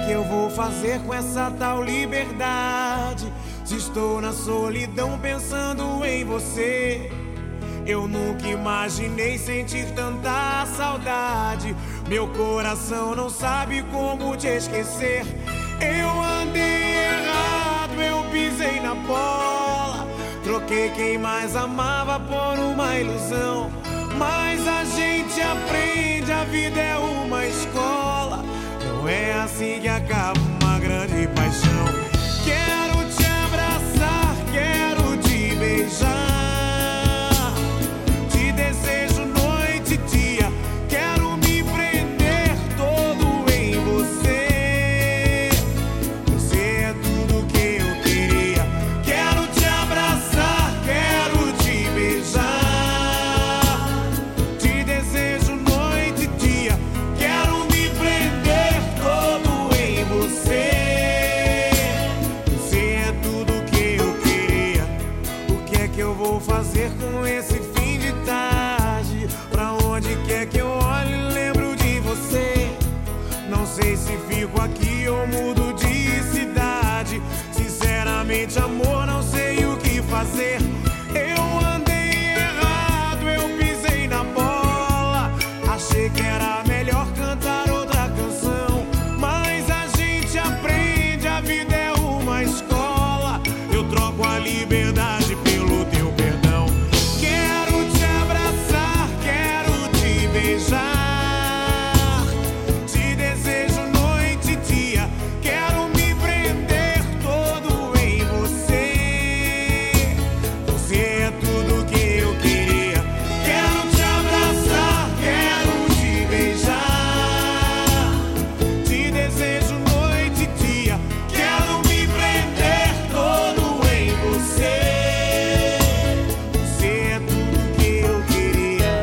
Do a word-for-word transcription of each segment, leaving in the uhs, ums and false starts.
que eu vou fazer com essa tal liberdade? Se estou na solidão pensando em você, eu nunca imaginei sentir tanta saudade. Meu coração não sabe como te esquecer. Eu andei errado, eu pisei na bola, troquei quem mais amava por uma ilusão. Mas a gente aprende, a vida é uma escola. Não é assim que acaba uma grande paixão. Quero te abraçar, quero te beijar, te desejo noite e dia. Quero me prender todo em você. Você é tudo que eu queria. Quero te abraçar, quero te beijar, te desejo noite e dia. Quero me prender todo em você. Você é tudo que eu queria. O que é que eu vou fazer com esse fim de tarde? Pra onde quer que eu olhe, lembro de você. Não sei se fico aqui ou mudo de cidade. Sinceramente, amor, não sei o que fazer. Eu andei errado, eu pisei na bola. Achei que era melhor cantar outra canção. Mas a gente aprende, a vida é uma escola. Eu troco a liberdade pelo teu perdão. Quero te abraçar, quero te beijar, te desejo noite e dia. Quero me prender todo em você. Você é tudo que eu queria. Quero te abraçar, quero te beijar, te desejo noite e dia. Quero me prender todo em você. Você é tudo que eu queria.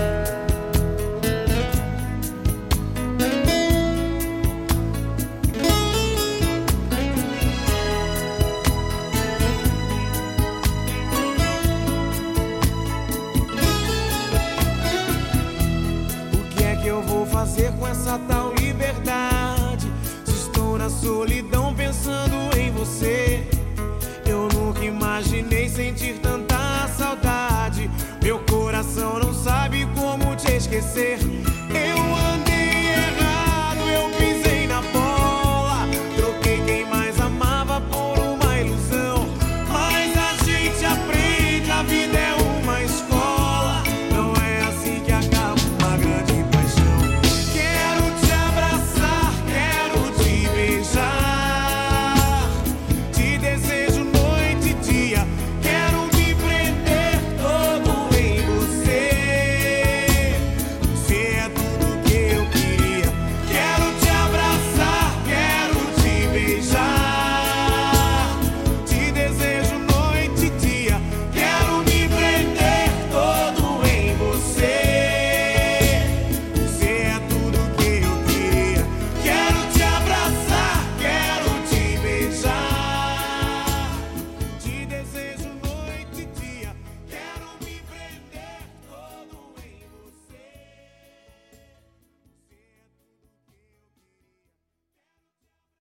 O que é que eu vou fazer com essa tal liberdade? Se estou na solidão pensando em você, eu nunca imaginei sentir tanta saudade. Meu coração não sabe como te esquecer.